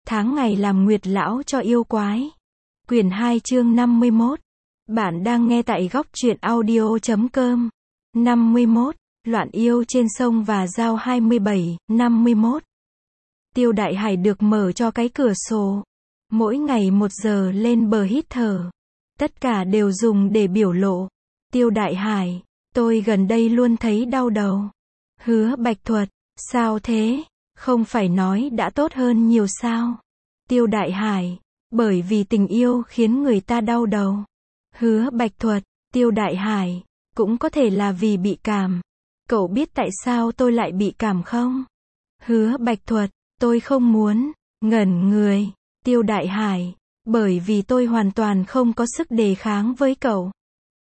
tháng ngày làm nguyệt lão cho yêu quái. Quyển 2 chương 51. Bạn đang nghe tại góc truyện audio.com. 51. Loạn yêu trên sông và giao 27. 51. Tiêu Đại Hải được mở cho cái cửa sổ. Mỗi ngày 1 giờ lên bờ hít thở. Tất cả đều dùng để biểu lộ. Tiêu Đại Hải, tôi gần đây luôn thấy đau đầu. Hứa Bạch Thuật, sao thế? Không phải nói đã tốt hơn nhiều sao? Tiêu Đại Hải, bởi vì tình yêu khiến người ta đau đầu. Hứa Bạch Thuật, Tiêu Đại Hải, cũng có thể là vì bị cảm. Cậu biết tại sao tôi lại bị cảm không? Hứa Bạch Thuật, tôi không muốn. Ngẩn người. Tiêu Đại Hải, bởi vì tôi hoàn toàn không có sức đề kháng với cậu.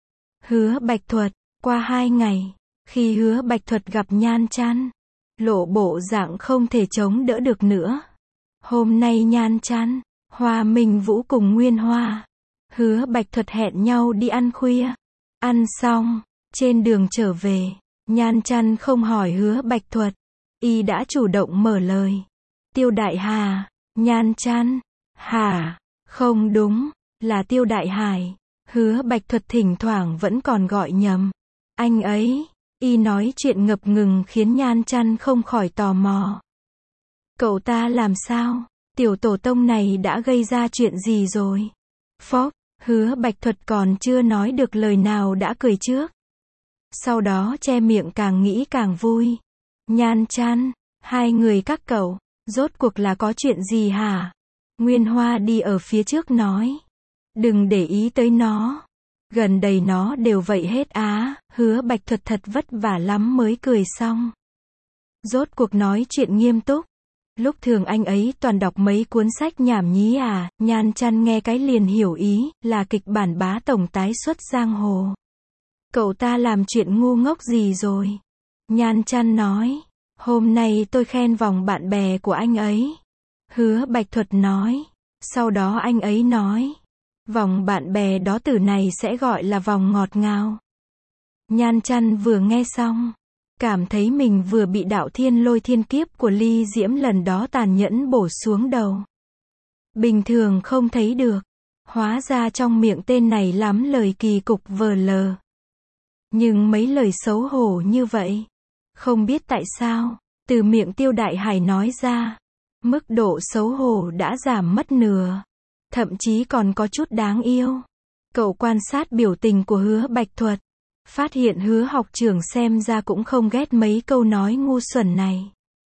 Hứa Bạch Thuật, qua 2 ngày, khi Hứa Bạch Thuật gặp Nhan Chăn, lộ bộ dạng không thể chống đỡ được nữa. Hôm nay Nhan Chăn, Hoa Minh Vũ cùng Nguyên Hoa, Hứa Bạch Thuật hẹn nhau đi ăn khuya. Ăn xong, trên đường trở về, Nhan Chăn không hỏi Hứa Bạch Thuật, y đã chủ động mở lời. Tiêu Đại Hà, Nhan Chăn, hả? Không đúng, là Tiêu Đại Hải. Hứa Bạch Thuật thỉnh thoảng vẫn còn gọi nhầm. Anh ấy, y nói chuyện ngập ngừng khiến Nhan Chăn không khỏi tò mò. Cậu ta làm sao? Tiểu tổ tông này đã gây ra chuyện gì rồi? Phốc, Hứa Bạch Thuật còn chưa nói được lời nào đã cười trước. Sau đó che miệng càng nghĩ càng vui. Nhan Chăn, hai người các cậu, rốt cuộc là có chuyện gì hả? Nguyên Hoa đi ở phía trước nói. Đừng để ý tới nó. Gần đây nó đều vậy hết á. Hứa Bạch Thuật thật vất vả lắm mới cười xong. Rốt cuộc nói chuyện nghiêm túc. Lúc thường anh ấy toàn đọc mấy cuốn sách nhảm nhí à. Nhan Chăn nghe cái liền hiểu ý, là kịch bản bá tổng tái xuất giang hồ. Cậu ta làm chuyện ngu ngốc gì rồi? Nhan Chăn nói. Hôm nay tôi khen vòng bạn bè của anh ấy. Hứa Bạch Thuật nói. Sau đó anh ấy nói. Vòng bạn bè đó từ này sẽ gọi là vòng ngọt ngào. Nhan Chăn vừa nghe xong, cảm thấy mình vừa bị đạo thiên lôi thiên kiếp của Ly Diễm lần đó tàn nhẫn bổ xuống đầu. Bình thường không thấy được. Hóa ra trong miệng tên này lắm lời kỳ cục vờ lờ. Nhưng mấy lời xấu hổ như vậy, không biết tại sao, từ miệng Tiêu Đại Hải nói ra, mức độ xấu hổ đã giảm mất nửa. Thậm chí còn có chút đáng yêu. Cậu quan sát biểu tình của Hứa Bạch Thuật, phát hiện Hứa học trưởng xem ra cũng không ghét mấy câu nói ngu xuẩn này,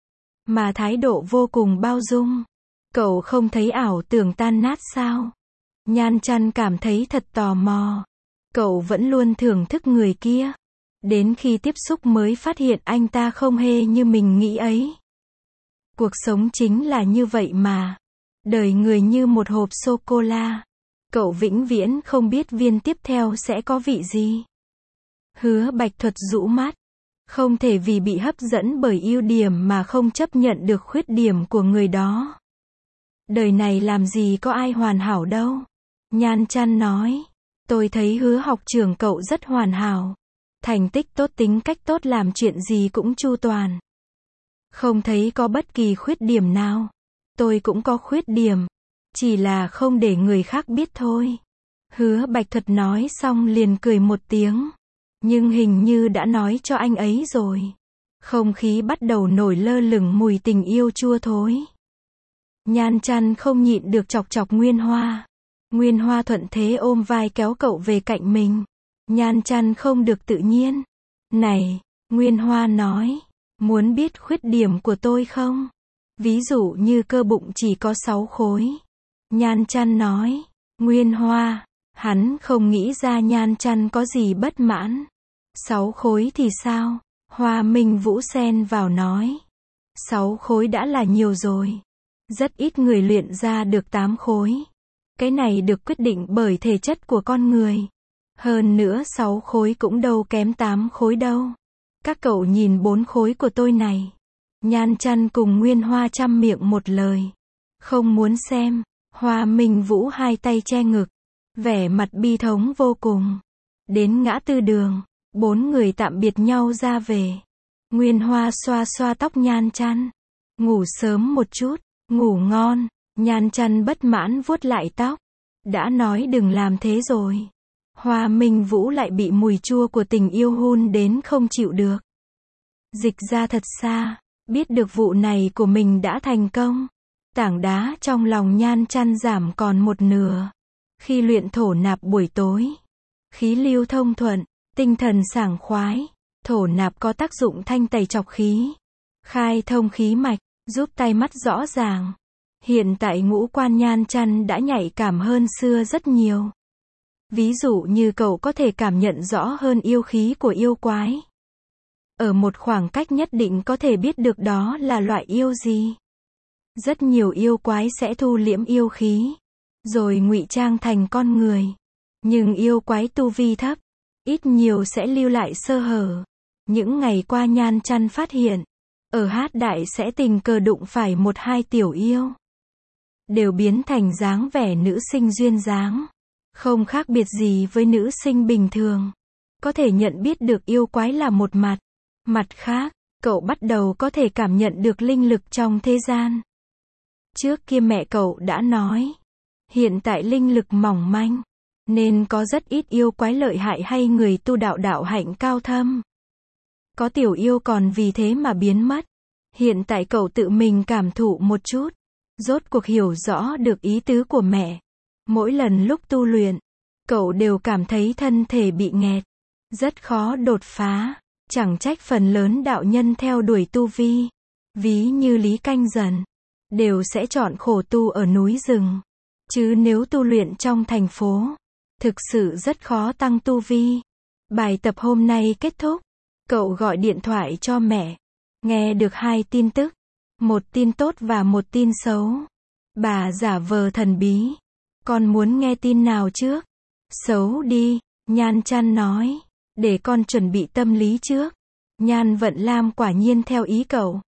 mà thái độ vô cùng bao dung. Cậu không thấy ảo tưởng tan nát sao? Nhan Chăn cảm thấy thật tò mò. Cậu vẫn luôn thưởng thức người kia, đến khi tiếp xúc mới phát hiện anh ta không hề như mình nghĩ ấy. Cuộc sống chính là như vậy mà. Đời người như một hộp sô-cô-la. Cậu vĩnh viễn không biết viên tiếp theo sẽ có vị gì. Hứa Bạch Thuật rũ mắt. Không thể vì bị hấp dẫn bởi ưu điểm mà không chấp nhận được khuyết điểm của người đó. Đời này làm gì có ai hoàn hảo đâu. Nhan Chăn nói. Tôi thấy Hứa học trưởng cậu rất hoàn hảo. Thành tích tốt, tính cách tốt, làm chuyện gì cũng chu toàn. Không thấy có bất kỳ khuyết điểm nào. Tôi cũng có khuyết điểm, chỉ là không để người khác biết thôi. Hứa Bạch Thuật nói xong liền cười một tiếng. Nhưng hình như đã nói cho anh ấy rồi. Không khí bắt đầu nổi lơ lửng mùi tình yêu chua thối. Nhan Chăn không nhịn được chọc chọc Nguyên Hoa. Nguyên Hoa thuận thế ôm vai kéo cậu về cạnh mình. Nhan Chăn không được tự nhiên. Này, Nguyên Hoa nói, muốn biết khuyết điểm của tôi không? Ví dụ như cơ bụng chỉ có 6 khối. Nhan Chăn nói. Nguyên Hoa, hắn không nghĩ ra Nhan Chăn có gì bất mãn. 6 khối thì sao? Hoa Minh Vũ xen vào nói. 6 khối đã là nhiều rồi. Rất ít người luyện ra được 8 khối. Cái này được quyết định bởi thể chất của con người. Hơn nữa 6 khối cũng đâu kém 8 khối đâu. Các cậu nhìn 4 khối của tôi này. Nhan Chăn cùng Nguyên Hoa chăm miệng một lời. Không muốn xem. Hoa Minh Vũ hai tay che ngực, vẻ mặt bi thống vô cùng. Đến ngã tư đường, 4 người tạm biệt nhau ra về. Nguyên Hoa xoa xoa tóc Nhan Chăn. Ngủ sớm một chút, ngủ ngon. Nhan Chăn bất mãn vuốt lại tóc. Đã nói đừng làm thế rồi. Hoa Minh Vũ lại bị mùi chua của tình yêu hun đến không chịu được. Dịch ra thật xa, biết được vụ này của mình đã thành công. Tảng đá trong lòng Nhan Chăn giảm còn một nửa. Khi luyện thổ nạp buổi tối, khí lưu thông thuận, tinh thần sảng khoái. Thổ nạp có tác dụng thanh tẩy trọc khí, khai thông khí mạch, giúp tai mắt rõ ràng. Hiện tại ngũ quan Nhan Chăn đã nhạy cảm hơn xưa rất nhiều. Ví dụ như cậu có thể cảm nhận rõ hơn yêu khí của yêu quái. Ở một khoảng cách nhất định có thể biết được đó là loại yêu gì. Rất nhiều yêu quái sẽ thu liễm yêu khí, rồi ngụy trang thành con người. Nhưng yêu quái tu vi thấp, ít nhiều sẽ lưu lại sơ hở. Những ngày qua Nhan Chăn phát hiện, ở Hát Đại sẽ tình cờ đụng phải một hai tiểu yêu. Đều biến thành dáng vẻ nữ sinh duyên dáng. Không khác biệt gì với nữ sinh bình thường. Có thể nhận biết được yêu quái là một mặt. Mặt khác, cậu bắt đầu có thể cảm nhận được linh lực trong thế gian. Trước kia mẹ cậu đã nói, hiện tại linh lực mỏng manh, nên có rất ít yêu quái lợi hại hay người tu đạo đạo hạnh cao thâm. Có tiểu yêu còn vì thế mà biến mất. Hiện tại cậu tự mình cảm thụ một chút, rốt cuộc hiểu rõ được ý tứ của mẹ. Mỗi lần lúc tu luyện, cậu đều cảm thấy thân thể bị nghẹt, rất khó đột phá. Chẳng trách phần lớn đạo nhân theo đuổi tu vi, ví như Lý Canh Dần, đều sẽ chọn khổ tu ở núi rừng. Chứ nếu tu luyện trong thành phố, thực sự rất khó tăng tu vi. Bài tập hôm nay kết thúc, cậu gọi điện thoại cho mẹ. Nghe được hai tin tức, một tin tốt và một tin xấu. Bà giả vờ thần bí. Con muốn nghe tin nào trước? Xấu đi, Nhan Chăn nói. Để con chuẩn bị tâm lý trước. Nhan Vận Lam quả nhiên theo ý cậu.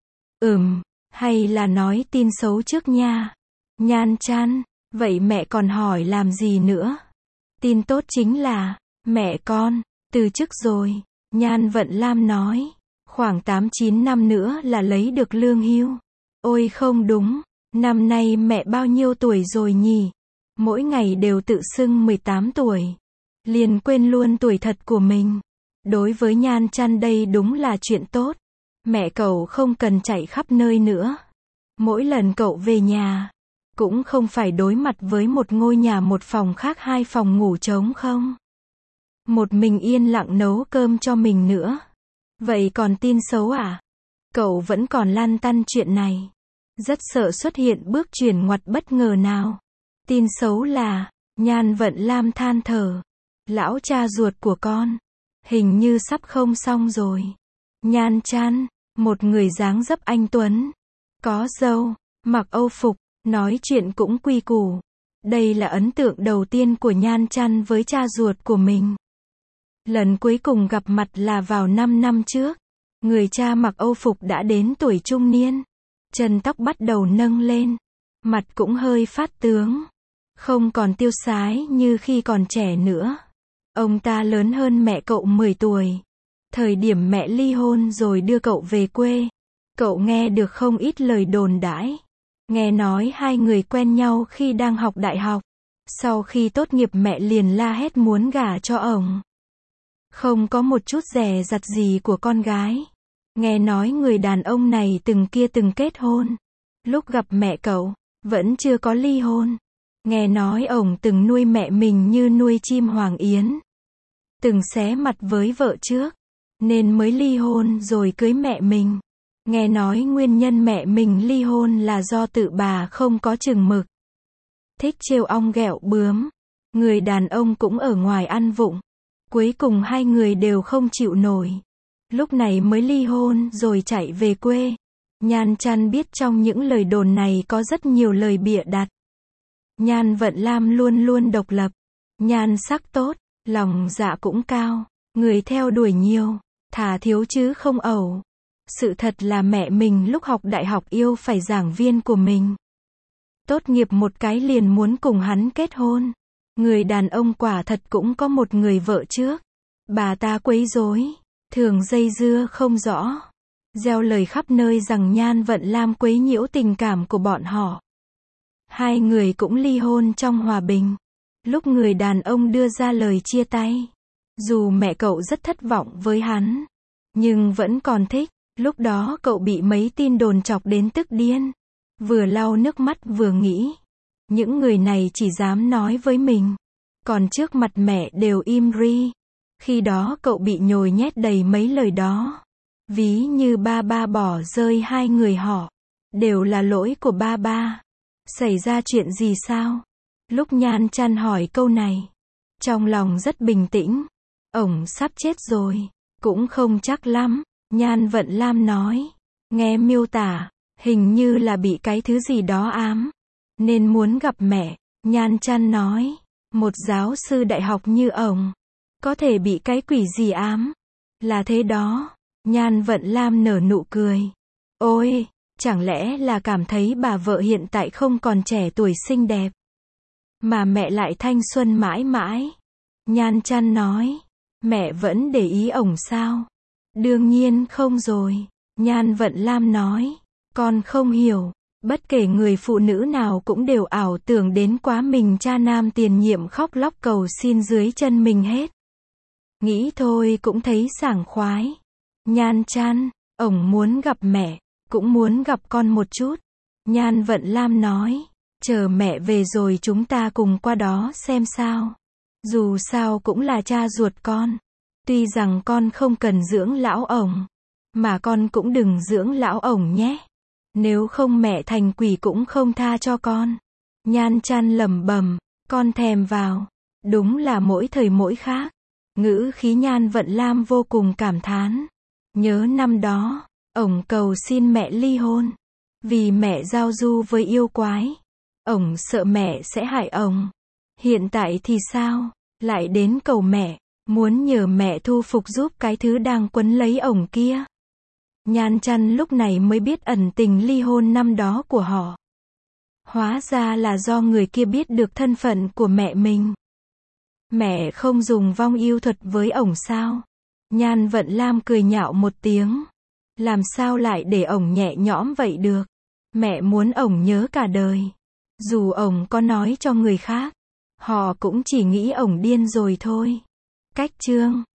Hay là nói tin xấu trước nha. Nhan Chăn, vậy mẹ còn hỏi làm gì nữa? Tin tốt chính là, mẹ con, từ chức rồi. Nhan Vận Lam nói, khoảng 8-9 năm nữa là lấy được lương hưu. Ôi không đúng, năm nay mẹ bao nhiêu tuổi rồi nhỉ? Mỗi ngày đều tự xưng 18 tuổi. Liền quên luôn tuổi thật của mình. Đối với Nhan Chăn đây đúng là chuyện tốt. Mẹ cậu không cần chạy khắp nơi nữa. Mỗi lần cậu về nhà, cũng không phải đối mặt với một ngôi nhà một phòng khác hai phòng ngủ trống không. Một mình yên lặng nấu cơm cho mình nữa. Vậy còn tin xấu à? Cậu vẫn còn lăn tăn chuyện này. Rất sợ xuất hiện bước chuyển ngoặt bất ngờ nào. Tin xấu là, Nhan Vận Lam than thở. Lão cha ruột của con, hình như sắp không xong rồi. Nhan Chăn, một người dáng dấp anh tuấn, có râu, mặc âu phục, nói chuyện cũng quy củ. Đây là ấn tượng đầu tiên của Nhan Chăn với cha ruột của mình. Lần cuối cùng gặp mặt là vào 5 năm trước. Người cha mặc âu phục đã đến tuổi trung niên. Chân tóc bắt đầu nâng lên. Mặt cũng hơi phát tướng. Không còn tiêu sái như khi còn trẻ nữa. Ông ta lớn hơn mẹ cậu 10 tuổi. Thời điểm mẹ ly hôn rồi đưa cậu về quê. Cậu nghe được không ít lời đồn đãi. Nghe nói hai người quen nhau khi đang học đại học. Sau khi tốt nghiệp mẹ liền la hét muốn gả cho ổng. Không có một chút dè dặt gì của con gái. Nghe nói người đàn ông này từng kết hôn. Lúc gặp mẹ cậu, vẫn chưa có ly hôn. Nghe nói ổng từng nuôi mẹ mình như nuôi chim hoàng yến. Từng xé mặt với vợ trước, nên mới ly hôn rồi cưới mẹ mình. Nghe nói nguyên nhân mẹ mình ly hôn là do tự bà không có chừng mực. Thích trêu ong ghẹo bướm. Người đàn ông cũng ở ngoài ăn vụng. Cuối cùng hai người đều không chịu nổi. Lúc này mới ly hôn rồi chạy về quê. Nhan Chăn biết trong những lời đồn này có rất nhiều lời bịa đặt. Nhan Vận Lam luôn luôn độc lập. Nhan sắc tốt, lòng dạ cũng cao. Người theo đuổi nhiều, thà thiếu chứ không ẩu. Sự thật là mẹ mình lúc học đại học yêu phải giảng viên của mình. Tốt nghiệp một cái liền muốn cùng hắn kết hôn. Người đàn ông quả thật cũng có một người vợ trước. Bà ta quấy rối, thường dây dưa không rõ. Gieo lời khắp nơi rằng Nhan Vận Lam quấy nhiễu tình cảm của bọn họ. Hai người cũng ly hôn trong hòa bình. Lúc người đàn ông đưa ra lời chia tay, dù mẹ cậu rất thất vọng với hắn, nhưng vẫn còn thích. Lúc đó cậu bị mấy tin đồn chọc đến tức điên. Vừa lau nước mắt vừa nghĩ, những người này chỉ dám nói với mình, còn trước mặt mẹ đều im ri. Khi đó cậu bị nhồi nhét đầy mấy lời đó. Ví như ba ba bỏ rơi hai người họ, đều là lỗi của ba ba. Xảy ra chuyện gì sao? Lúc Nhan Chăn hỏi câu này, trong lòng rất bình tĩnh. Ổng sắp chết rồi. Cũng không chắc lắm. Nhan Vận Lam nói. Nghe miêu tả, hình như là bị cái thứ gì đó ám, nên muốn gặp mẹ. Nhan Chăn nói. Một giáo sư đại học như ổng, có thể bị cái quỷ gì ám? Là thế đó. Nhan Vận Lam nở nụ cười. Ôi, chẳng lẽ là cảm thấy bà vợ hiện tại không còn trẻ tuổi xinh đẹp, mà mẹ lại thanh xuân mãi mãi? Nhan Chăn nói. Mẹ vẫn để ý ổng sao? Đương nhiên không rồi. Nhan Vận Lam nói. Con không hiểu. Bất kể người phụ nữ nào cũng đều ảo tưởng đến quá mình cha nam tiền nhiệm khóc lóc cầu xin dưới chân mình hết. Nghĩ thôi cũng thấy sảng khoái. Nhan Chăn, ổng muốn gặp mẹ, cũng muốn gặp con một chút. Nhan Vận Lam nói. Chờ mẹ về rồi chúng ta cùng qua đó xem sao. Dù sao cũng là cha ruột con. Tuy rằng con không cần dưỡng lão ổng, mà con cũng đừng dưỡng lão ổng nhé. Nếu không mẹ thành quỷ cũng không tha cho con. Nhan Chăn lẩm bẩm. Con thèm vào. Đúng là mỗi thời mỗi khác. Ngữ khí Nhan Vận Lam vô cùng cảm thán. Nhớ năm đó, ổng cầu xin mẹ ly hôn, vì mẹ giao du với yêu quái. Ổng sợ mẹ sẽ hại ổng. Hiện tại thì sao? Lại đến cầu mẹ, muốn nhờ mẹ thu phục giúp cái thứ đang quấn lấy ổng kia. Nhan Chăn lúc này mới biết ẩn tình ly hôn năm đó của họ. Hóa ra là do người kia biết được thân phận của mẹ mình. Mẹ không dùng vong yêu thuật với ổng sao? Nhan Vận Lam cười nhạo một tiếng. Làm sao lại để ổng nhẹ nhõm vậy được? Mẹ muốn ổng nhớ cả đời. Dù ổng có nói cho người khác, họ cũng chỉ nghĩ ổng điên rồi thôi. Cách chương